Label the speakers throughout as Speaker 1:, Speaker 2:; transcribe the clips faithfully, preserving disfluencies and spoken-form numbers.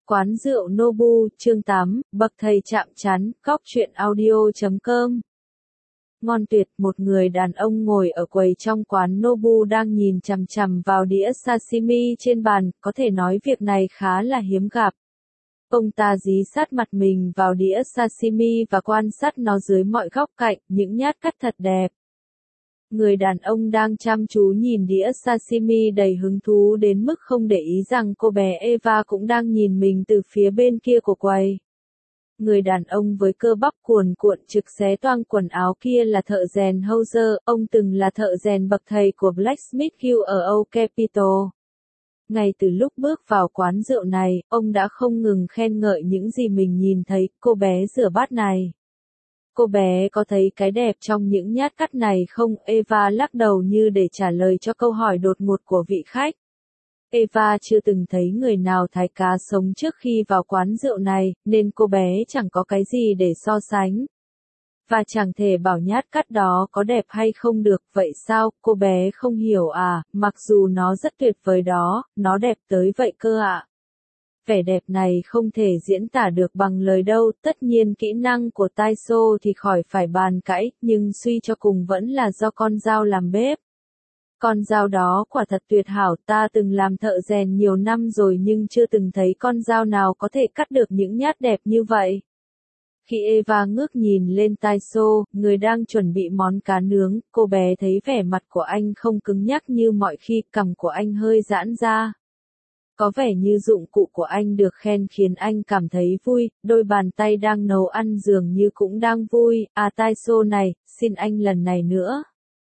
Speaker 1: Quán rượu Nobu, chương tám, bậc thầy chạm trán, góc truyện audio chấm com. Ngon tuyệt, một người đàn ông ngồi ở quầy trong quán Nobu đang nhìn chằm chằm vào đĩa sashimi trên bàn, có thể nói việc này khá là hiếm gặp. Ông ta dí sát mặt mình vào đĩa sashimi và quan sát nó dưới mọi góc cạnh, những nhát cắt thật đẹp. Người đàn ông đang chăm chú nhìn đĩa sashimi đầy hứng thú đến mức không để ý rằng cô bé Eva cũng đang nhìn mình từ phía bên kia của quầy. Người đàn ông với cơ bắp cuồn cuộn trực xé toang quần áo kia là thợ rèn Hauser, ông từng là thợ rèn bậc thầy của Blacksmith Guild ở Old Capitol. Ngay từ lúc bước vào quán rượu này, ông đã không ngừng khen ngợi những gì mình nhìn thấy, cô bé rửa bát này. Cô bé có thấy cái đẹp trong những nhát cắt này không? Eva lắc đầu như để trả lời cho câu hỏi đột ngột của vị khách. Eva chưa từng thấy người nào thái cá sống trước khi vào quán rượu này, nên cô bé chẳng có cái gì để so sánh. Và chẳng thể bảo nhát cắt đó có đẹp hay không được, vậy sao? Cô bé không hiểu à, mặc dù nó rất tuyệt vời đó, nó đẹp tới vậy cơ ạ. À. Vẻ đẹp này không thể diễn tả được bằng lời đâu, tất nhiên kỹ năng của Taiso thì khỏi phải bàn cãi, nhưng suy cho cùng vẫn là do con dao làm bếp. Con dao đó quả thật tuyệt hảo, ta từng làm thợ rèn nhiều năm rồi nhưng chưa từng thấy con dao nào có thể cắt được những nhát đẹp như vậy. Khi Eva ngước nhìn lên Taiso, người đang chuẩn bị món cá nướng, cô bé thấy vẻ mặt của anh không cứng nhắc như mọi khi, cằm của anh hơi giãn ra. Có vẻ như dụng cụ của anh được khen khiến anh cảm thấy vui, đôi bàn tay đang nấu ăn dường như cũng đang vui. À Taiso này, xin anh lần này nữa.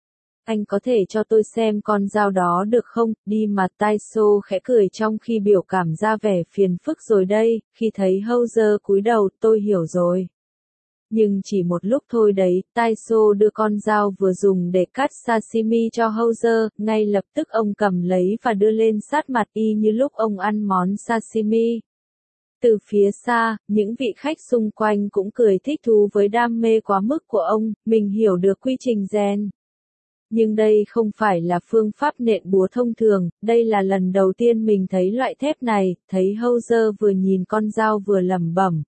Speaker 1: Anh có thể cho tôi xem con dao đó được không? Đi mà. Taiso khẽ cười trong khi biểu cảm ra vẻ phiền phức rồi đây, khi thấy Hauser cúi đầu, tôi hiểu rồi. Nhưng chỉ một lúc thôi đấy, Taiso đưa con dao vừa dùng để cắt sashimi cho Hauser, ngay lập tức ông cầm lấy và đưa lên sát mặt y như lúc ông ăn món sashimi. Từ phía xa, những vị khách xung quanh cũng cười thích thú với đam mê quá mức của ông, mình hiểu được quy trình rèn. Nhưng đây không phải là phương pháp nện búa thông thường, đây là lần đầu tiên mình thấy loại thép này, thấy Hauser vừa nhìn con dao vừa lẩm bẩm.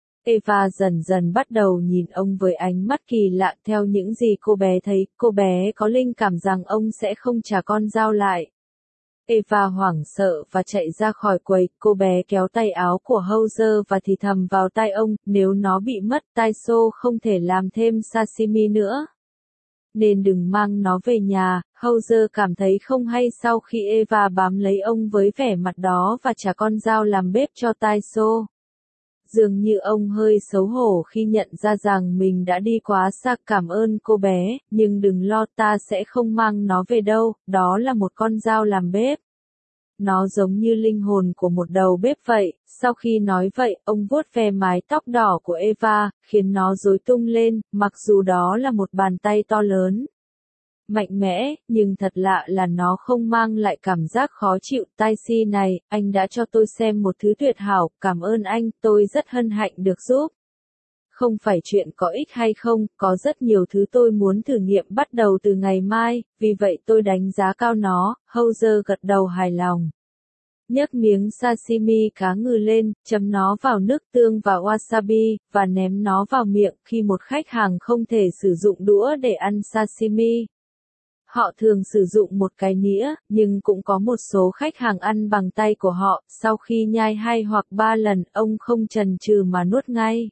Speaker 1: Eva dần dần bắt đầu nhìn ông với ánh mắt kỳ lạ. Theo những gì cô bé thấy, cô bé có linh cảm rằng ông sẽ không trả con dao lại. Eva hoảng sợ và chạy ra khỏi quầy, cô bé kéo tay áo của Hauser và thì thầm vào tai ông, nếu nó bị mất, Taiso không thể làm thêm sashimi nữa. Nên đừng mang nó về nhà. Hauser cảm thấy không hay sau khi Eva bám lấy ông với vẻ mặt đó và trả con dao làm bếp cho Taiso. Dường như ông hơi xấu hổ khi nhận ra rằng mình đã đi quá xa. Cảm ơn cô bé, nhưng đừng lo, ta sẽ không mang nó về đâu, đó là một con dao làm bếp. Nó giống như linh hồn của một đầu bếp vậy. Sau khi nói vậy, ông vuốt ve mái tóc đỏ của Eva, khiến nó rối tung lên, mặc dù đó là một bàn tay to lớn. Mạnh mẽ, nhưng thật lạ là nó không mang lại cảm giác khó chịu. Taisi này, anh đã cho tôi xem một thứ tuyệt hảo, cảm ơn anh, tôi rất hân hạnh được giúp. Không phải chuyện có ích hay không, có rất nhiều thứ tôi muốn thử nghiệm bắt đầu từ ngày mai, vì vậy tôi đánh giá cao nó. Hauser gật đầu hài lòng. Nhấc miếng sashimi cá ngừ lên, chấm nó vào nước tương và wasabi, và ném nó vào miệng. Khi một khách hàng không thể sử dụng đũa để ăn sashimi, họ thường sử dụng một cái nĩa, nhưng cũng có một số khách hàng ăn bằng tay của họ. Sau khi nhai hai hoặc ba lần, ông không chần chừ mà nuốt ngay.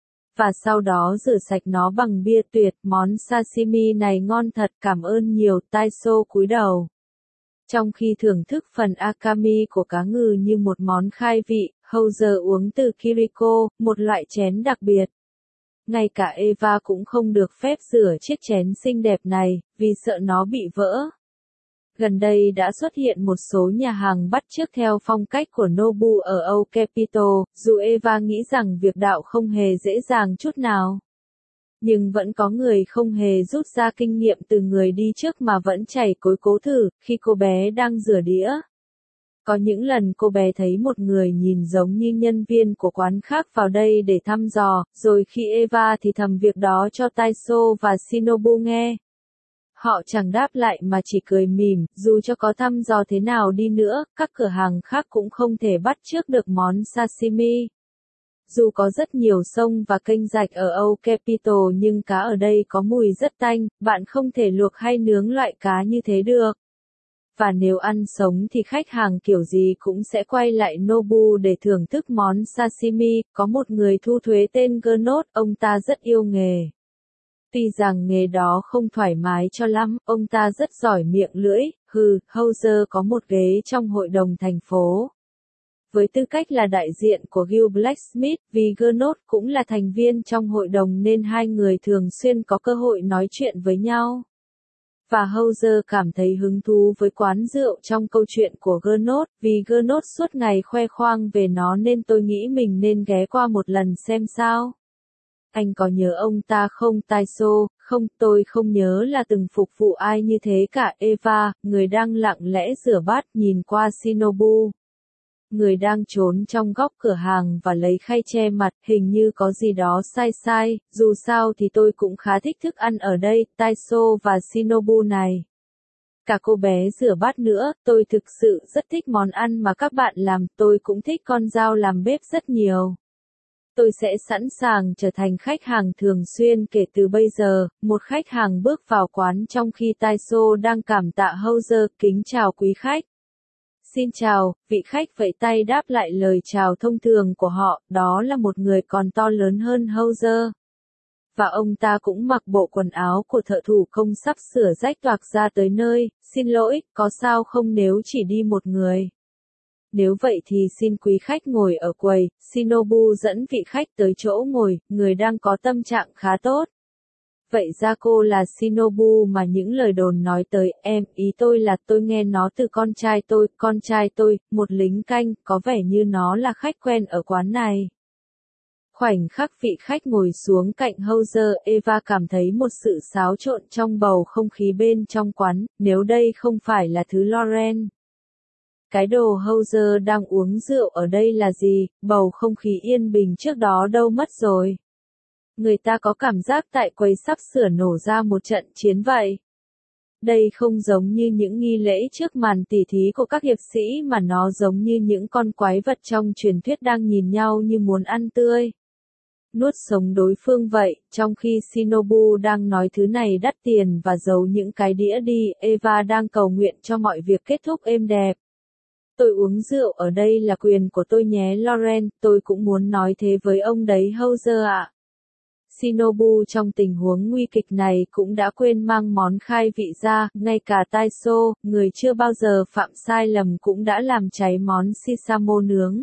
Speaker 1: Và sau đó rửa sạch nó bằng bia tuyệt. Món sashimi này ngon thật, cảm ơn nhiều. Taiso cúi đầu. Trong khi thưởng thức phần akami của cá ngừ như một món khai vị, Hauser uống từ Kiriko, một loại chén đặc biệt. Ngay cả Eva cũng không được phép rửa chiếc chén xinh đẹp này, vì sợ nó bị vỡ. Gần đây đã xuất hiện một số nhà hàng bắt chước theo phong cách của Nobu ở Old Capitol, dù Eva nghĩ rằng việc đạo không hề dễ dàng chút nào. Nhưng vẫn có người không hề rút ra kinh nghiệm từ người đi trước mà vẫn chảy cối cố thử. Khi cô bé đang rửa đĩa, có những lần cô bé thấy một người nhìn giống như nhân viên của quán khác vào đây để thăm dò, rồi khi Eva thì thầm việc đó cho Taiso và Shinobu nghe. Họ chẳng đáp lại mà chỉ cười mỉm, dù cho có thăm dò thế nào đi nữa, các cửa hàng khác cũng không thể bắt chước được món sashimi. Dù có rất nhiều sông và kênh rạch ở Âu Capital nhưng cá ở đây có mùi rất tanh, bạn không thể luộc hay nướng loại cá như thế được. Và nếu ăn sống thì khách hàng kiểu gì cũng sẽ quay lại Nobu để thưởng thức món sashimi. Có một người thu thuế tên Gernot, ông ta rất yêu nghề. Tuy rằng nghề đó không thoải mái cho lắm, ông ta rất giỏi miệng lưỡi. Hừ, Hauser có một ghế trong hội đồng thành phố. Với tư cách là đại diện của Guild Blacksmith, vì Gernot cũng là thành viên trong hội đồng nên hai người thường xuyên có cơ hội nói chuyện với nhau. Và Hauser cảm thấy hứng thú với quán rượu trong câu chuyện của Gernot, vì Gernot suốt ngày khoe khoang về nó nên tôi nghĩ mình nên ghé qua một lần xem sao. Anh có nhớ ông ta không Taiso? Không, tôi không nhớ là từng phục vụ ai như thế cả. Eva, người đang lặng lẽ rửa bát nhìn qua Shinobu. Người đang trốn trong góc cửa hàng và lấy khay che mặt, hình như có gì đó sai sai, dù sao thì tôi cũng khá thích thức ăn ở đây, Taiso và Shinobu này. Cả cô bé rửa bát nữa, tôi thực sự rất thích món ăn mà các bạn làm, tôi cũng thích con dao làm bếp rất nhiều. Tôi sẽ sẵn sàng trở thành khách hàng thường xuyên kể từ bây giờ. Một khách hàng bước vào quán trong khi Taiso đang cảm tạ Hauser, kính chào quý khách. Xin chào, vị khách vẫy tay đáp lại lời chào thông thường của họ, đó là một người còn to lớn hơn Hauser. Và ông ta cũng mặc bộ quần áo của thợ thủ công sắp sửa rách toạc ra tới nơi. Xin lỗi, có sao không nếu chỉ đi một người? Nếu vậy thì xin quý khách ngồi ở quầy. Shinobu dẫn vị khách tới chỗ ngồi, người đang có tâm trạng khá tốt. Vậy ra cô là Shinobu mà những lời đồn nói tới. Em, ý tôi là tôi nghe nó từ con trai tôi, con trai tôi, một lính canh, có vẻ như nó là khách quen ở quán này. Khoảnh khắc vị khách ngồi xuống cạnh Hauser, Eva cảm thấy một sự xáo trộn trong bầu không khí bên trong quán, nếu đây không phải là thứ Lauren. Cái đồ Hauser đang uống rượu ở đây là gì? Bầu không khí yên bình trước đó đâu mất rồi? Người ta có cảm giác tại quầy sắp sửa nổ ra một trận chiến vậy. Đây không giống như những nghi lễ trước màn tỉ thí của các hiệp sĩ mà nó giống như những con quái vật trong truyền thuyết đang nhìn nhau như muốn ăn tươi. Nuốt sống đối phương vậy, trong khi Shinobu đang nói thứ này đắt tiền và giấu những cái đĩa đi, Eva đang cầu nguyện cho mọi việc kết thúc êm đẹp. Tôi uống rượu ở đây là quyền của tôi nhé Lauren, tôi cũng muốn nói thế với ông đấy Hauser ạ. Shinobu trong tình huống nguy kịch này cũng đã quên mang món khai vị ra, ngay cả Taiso, người chưa bao giờ phạm sai lầm cũng đã làm cháy món shisamo nướng.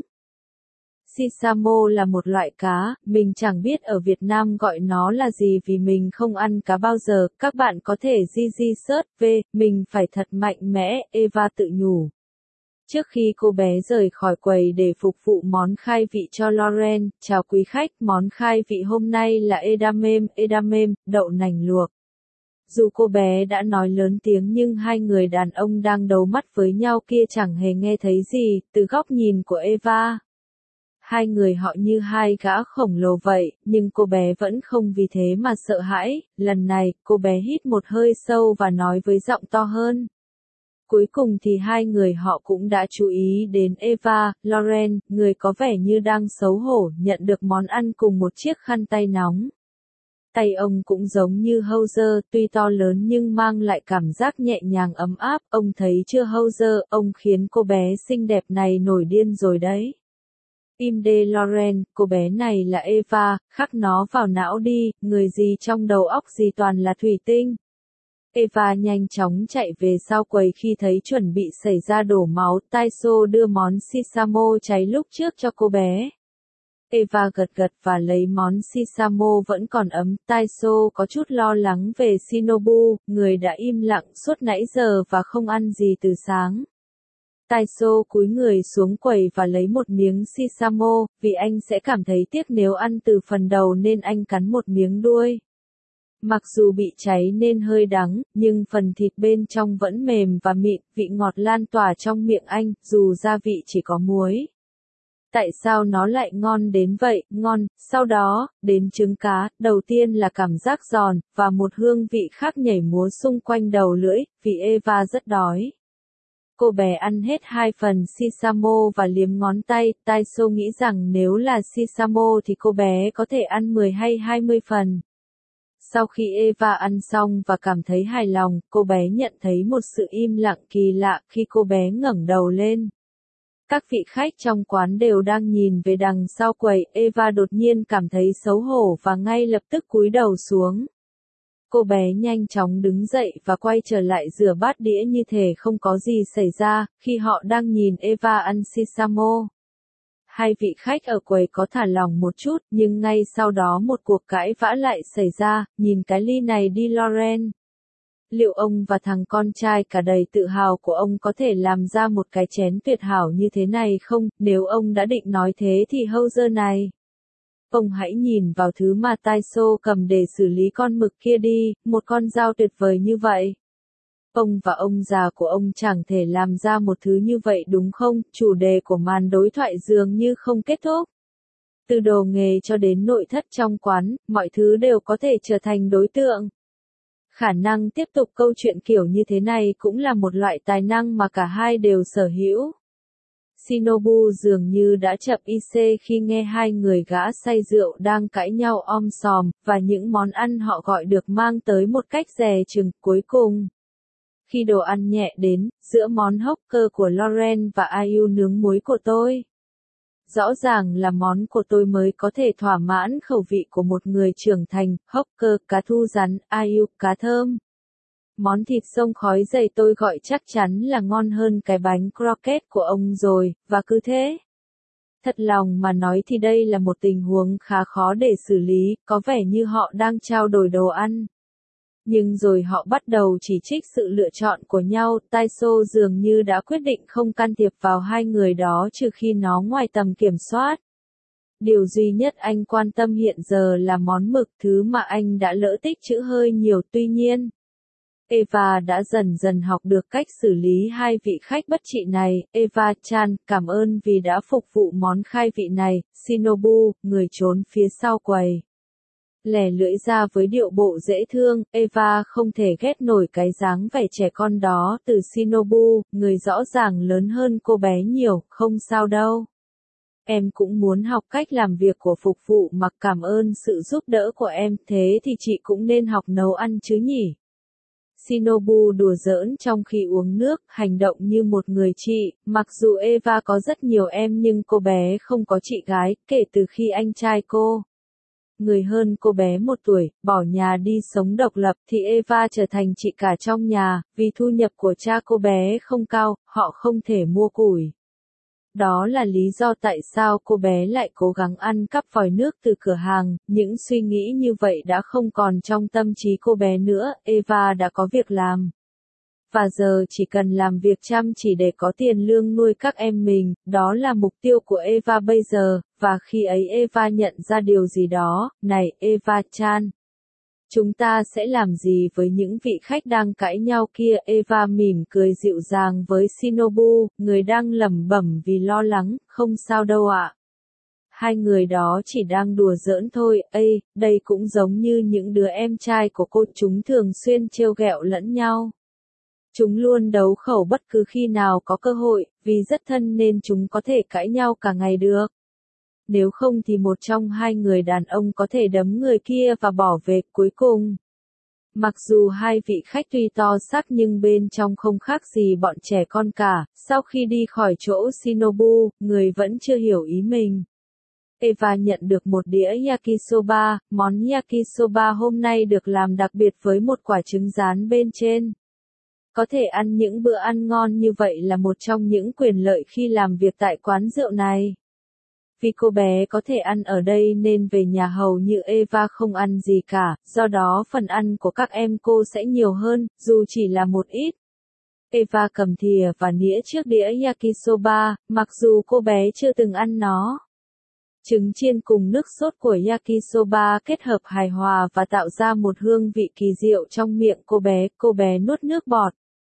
Speaker 1: Shisamo là một loại cá, mình chẳng biết ở Việt Nam gọi nó là gì vì mình không ăn cá bao giờ, các bạn có thể gi gi search về, mình phải thật mạnh mẽ, Eva tự nhủ. Trước khi cô bé rời khỏi quầy để phục vụ món khai vị cho Lauren, chào quý khách, món khai vị hôm nay là edamame, edamame, đậu nành luộc. Dù cô bé đã nói lớn tiếng nhưng hai người đàn ông đang đấu mắt với nhau kia chẳng hề nghe thấy gì, từ góc nhìn của Eva. Hai người họ như hai gã khổng lồ vậy, nhưng cô bé vẫn không vì thế mà sợ hãi, lần này, cô bé hít một hơi sâu và nói với giọng to hơn. Cuối cùng thì hai người họ cũng đã chú ý đến Eva, Lauren, người có vẻ như đang xấu hổ nhận được món ăn cùng một chiếc khăn tay nóng. Tay ông cũng giống như Hauser, tuy to lớn nhưng mang lại cảm giác nhẹ nhàng ấm áp, ông thấy chưa Hauser, ông khiến cô bé xinh đẹp này nổi điên rồi đấy. Im đi Lauren, cô bé này là Eva, khắc nó vào não đi, người gì trong đầu óc gì toàn là thủy tinh. Eva nhanh chóng chạy về sau quầy khi thấy chuẩn bị xảy ra đổ máu, Taiso đưa món shisamo cháy lúc trước cho cô bé. Eva gật gật và lấy món shisamo vẫn còn ấm, Taiso có chút lo lắng về Shinobu, người đã im lặng suốt nãy giờ và không ăn gì từ sáng. Taiso cúi người xuống quầy và lấy một miếng shisamo, vì anh sẽ cảm thấy tiếc nếu ăn từ phần đầu nên anh cắn một miếng đuôi. Mặc dù bị cháy nên hơi đắng, nhưng phần thịt bên trong vẫn mềm và mịn, vị ngọt lan tỏa trong miệng anh, dù gia vị chỉ có muối. Tại sao nó lại ngon đến vậy, ngon, sau đó, đến trứng cá, đầu tiên là cảm giác giòn, và một hương vị khác nhảy múa xung quanh đầu lưỡi, vì Eva rất đói. Cô bé ăn hết hai phần sisamo và liếm ngón tay, Taiso nghĩ rằng nếu là sisamo thì cô bé có thể ăn mười hay hai mươi phần. Sau khi Eva ăn xong và cảm thấy hài lòng, cô bé nhận thấy một sự im lặng kỳ lạ khi cô bé ngẩng đầu lên. Các vị khách trong quán đều đang nhìn về đằng sau quầy, Eva đột nhiên cảm thấy xấu hổ và ngay lập tức cúi đầu xuống. Cô bé nhanh chóng đứng dậy và quay trở lại rửa bát đĩa như thể không có gì xảy ra, khi họ đang nhìn Eva ăn sisamo. Hai vị khách ở quầy có thả lỏng một chút, nhưng ngay sau đó một cuộc cãi vã lại xảy ra, nhìn cái ly này đi Lauren. Liệu ông và thằng con trai cả đầy tự hào của ông có thể làm ra một cái chén tuyệt hảo như thế này không, nếu ông đã định nói thế thì hâu giờ này. Ông hãy nhìn vào thứ mà Taiso cầm để xử lý con mực kia đi, một con dao tuyệt vời như vậy. Ông và ông già của ông chẳng thể làm ra một thứ như vậy đúng không? Chủ đề của màn đối thoại dường như không kết thúc. Từ đồ nghề cho đến nội thất trong quán, mọi thứ đều có thể trở thành đối tượng. Khả năng tiếp tục câu chuyện kiểu như thế này cũng là một loại tài năng mà cả hai đều sở hữu. Shinobu dường như đã chậm ic khi nghe hai người gã say rượu đang cãi nhau om sòm, và những món ăn họ gọi được mang tới một cách dè chừng. Cuối cùng, khi đồ ăn nhẹ đến, giữa món hốc cơ của Lauren và Ayu nướng muối của tôi. Rõ ràng là món của tôi mới có thể thỏa mãn khẩu vị của một người trưởng thành, hốc cơ, cá thu rắn, Ayu, cá thơm. Món thịt xông khói dày tôi gọi chắc chắn là ngon hơn cái bánh croquette của ông rồi, và cứ thế. Thật lòng mà nói thì đây là một tình huống khá khó để xử lý, có vẻ như họ đang trao đổi đồ ăn. Nhưng rồi họ bắt đầu chỉ trích sự lựa chọn của nhau, Taiso dường như đã quyết định không can thiệp vào hai người đó trừ khi nó ngoài tầm kiểm soát. Điều duy nhất anh quan tâm hiện giờ là món mực, thứ mà anh đã lỡ tích trữ hơi nhiều. Tuy nhiên, Eva đã dần dần học được cách xử lý hai vị khách bất trị này. Eva-chan, cảm ơn vì đã phục vụ món khai vị này. Shinobu, người trốn phía sau quầy, lẻ lưỡi ra với điệu bộ dễ thương. Eva không thể ghét nổi cái dáng vẻ trẻ con đó từ Shinobu, người rõ ràng lớn hơn cô bé nhiều. Không sao đâu. Em cũng muốn học cách làm việc của phục vụ mà, cảm ơn sự giúp đỡ của em, thế thì chị cũng nên học nấu ăn chứ nhỉ? Shinobu đùa giỡn trong khi uống nước, hành động như một người chị. Mặc dù Eva có rất nhiều em nhưng cô bé không có chị gái, kể từ khi anh trai cô, người hơn cô bé một tuổi, bỏ nhà đi sống độc lập thì Eva trở thành chị cả trong nhà. Vì thu nhập của cha cô bé không cao, họ không thể mua củi. Đó là lý do tại sao cô bé lại cố gắng ăn cắp vòi nước từ cửa hàng. Những suy nghĩ như vậy đã không còn trong tâm trí cô bé nữa. Eva đã có việc làm, và giờ chỉ cần làm việc chăm chỉ để có tiền lương nuôi các em mình. Đó là mục tiêu của Eva bây giờ. Và khi ấy Eva nhận ra điều gì đó. Này Eva-chan, chúng ta sẽ làm gì với những vị khách đang cãi nhau kia? Eva mỉm cười dịu dàng với Shinobu, người đang lẩm bẩm vì lo lắng. Không sao đâu ạ. Hai người đó chỉ đang đùa giỡn thôi. Ây, đây cũng giống như những đứa em trai của cô, chúng thường xuyên trêu ghẹo lẫn nhau. Chúng luôn đấu khẩu bất cứ khi nào có cơ hội, vì rất thân nên chúng có thể cãi nhau cả ngày được. Nếu không thì một trong hai người đàn ông có thể đấm người kia và bỏ về. Cuối cùng, mặc dù hai vị khách tuy to xác nhưng bên trong không khác gì bọn trẻ con cả. Sau khi đi khỏi chỗ Shinobu, người vẫn chưa hiểu ý mình. Eva nhận được một đĩa yakisoba. Món yakisoba hôm nay được làm đặc biệt với một quả trứng rán bên trên. Có thể ăn những bữa ăn ngon như vậy là một trong những quyền lợi khi làm việc tại quán rượu này. Vì cô bé có thể ăn ở đây nên về nhà hầu như Eva không ăn gì cả, do đó phần ăn của các em cô sẽ nhiều hơn, dù chỉ là một ít. Eva cầm thìa và nĩa chiếc đĩa yakisoba, mặc dù cô bé chưa từng ăn nó. Trứng chiên cùng nước sốt của yakisoba kết hợp hài hòa và tạo ra một hương vị kỳ diệu trong miệng cô bé. Cô bé nuốt nước bọt.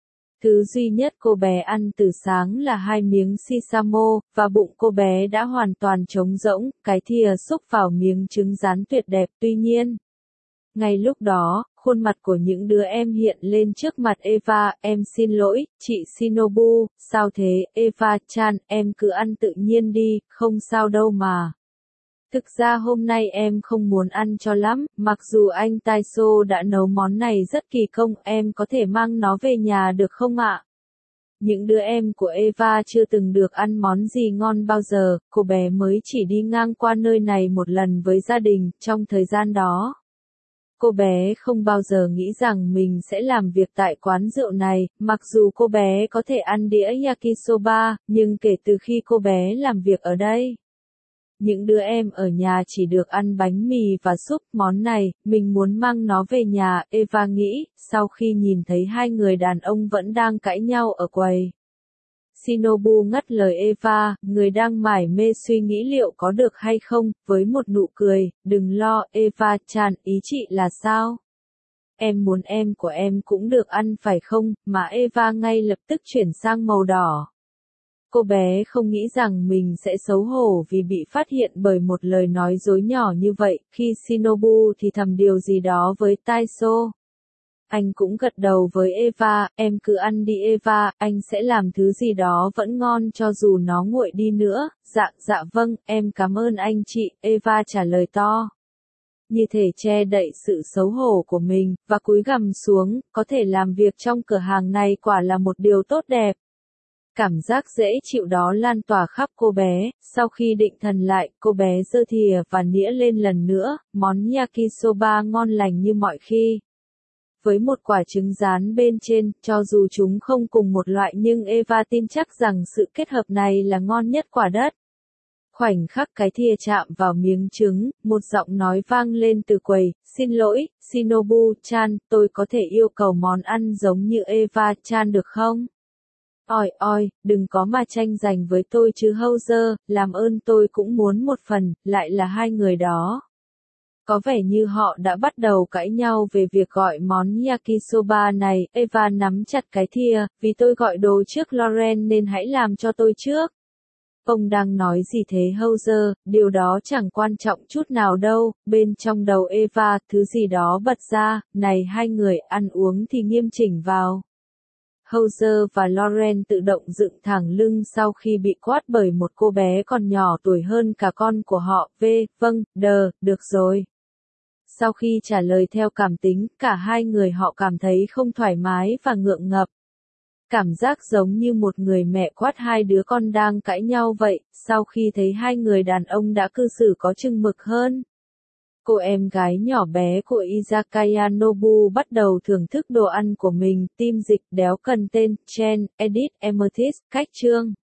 Speaker 1: Thứ duy nhất cô bé ăn từ sáng là hai miếng sisamo, và bụng cô bé đã hoàn toàn trống rỗng, cái thìa xúc vào miếng trứng rán tuyệt đẹp. Tuy nhiên, ngay lúc đó, khuôn mặt của những đứa em hiện lên trước mặt Eva. Em xin lỗi, chị Shinobu, sao thế, Eva-chan, em cứ ăn tự nhiên đi, không sao đâu mà. Thực ra hôm nay em không muốn ăn cho lắm, mặc dù anh Taiso đã nấu món này rất kỳ công, em có thể mang nó về nhà được không ạ? Những đứa em của Eva chưa từng được ăn món gì ngon bao giờ, cô bé mới chỉ đi ngang qua nơi này một lần với gia đình, trong thời gian đó. Cô bé không bao giờ nghĩ rằng mình sẽ làm việc tại quán rượu này, mặc dù cô bé có thể ăn đĩa yakisoba, nhưng kể từ khi cô bé làm việc ở đây, những đứa em ở nhà chỉ được ăn bánh mì và súp. Món này, mình muốn mang nó về nhà, Eva nghĩ, sau khi nhìn thấy hai người đàn ông vẫn đang cãi nhau ở quầy. Shinobu ngắt lời Eva, người đang mải mê suy nghĩ liệu có được hay không, với một nụ cười, đừng lo, Eva-chan, ý chị là sao? Em muốn em của em cũng được ăn phải không, mà Eva ngay lập tức chuyển sang màu đỏ. Cô bé không nghĩ rằng mình sẽ xấu hổ vì bị phát hiện bởi một lời nói dối nhỏ như vậy, khi Shinobu thì thầm điều gì đó với Taiso. Anh cũng gật đầu với Eva, em cứ ăn đi Eva, anh sẽ làm thứ gì đó vẫn ngon cho dù nó nguội đi nữa. Dạ, dạ vâng, em cảm ơn anh chị, Eva trả lời to. Như thể che đậy sự xấu hổ của mình, và cúi gằm xuống, có thể làm việc trong cửa hàng này quả là một điều tốt đẹp. Cảm giác dễ chịu đó lan tỏa khắp cô bé, sau khi định thần lại, cô bé giơ thìa và nĩa lên lần nữa, món yakisoba ngon lành như mọi khi. Với một quả trứng rán bên trên, cho dù chúng không cùng một loại nhưng Eva tin chắc rằng sự kết hợp này là ngon nhất quả đất. Khoảnh khắc cái thìa chạm vào miếng trứng, một giọng nói vang lên từ quầy, xin lỗi, Shinobu-chan, tôi có thể yêu cầu món ăn giống như Eva-chan được không? Oi oi, đừng có mà tranh giành với tôi chứ Hauser, làm ơn tôi cũng muốn một phần, lại là hai người đó. Có vẻ như họ đã bắt đầu cãi nhau về việc gọi món yakisoba này, Eva nắm chặt cái thìa, vì tôi gọi đồ trước Lauren nên hãy làm cho tôi trước. Ông đang nói gì thế Hauser, điều đó chẳng quan trọng chút nào đâu, bên trong đầu Eva, thứ gì đó bật ra, này hai người, ăn uống thì nghiêm chỉnh vào. Hauser và Lauren tự động dựng thẳng lưng sau khi bị quát bởi một cô bé còn nhỏ tuổi hơn cả con của họ, v, vâng, đờ, được rồi. Sau khi trả lời theo cảm tính, cả hai người họ cảm thấy không thoải mái và ngượng ngập. Cảm giác giống như một người mẹ quát hai đứa con đang cãi nhau vậy, sau khi thấy hai người đàn ông đã cư xử có chừng mực hơn. Cô em gái nhỏ bé của Izakaya Nobu bắt đầu thưởng thức đồ ăn của mình, tim dịch đéo cần tên, Chen, Edith, Amethyst, cách chương.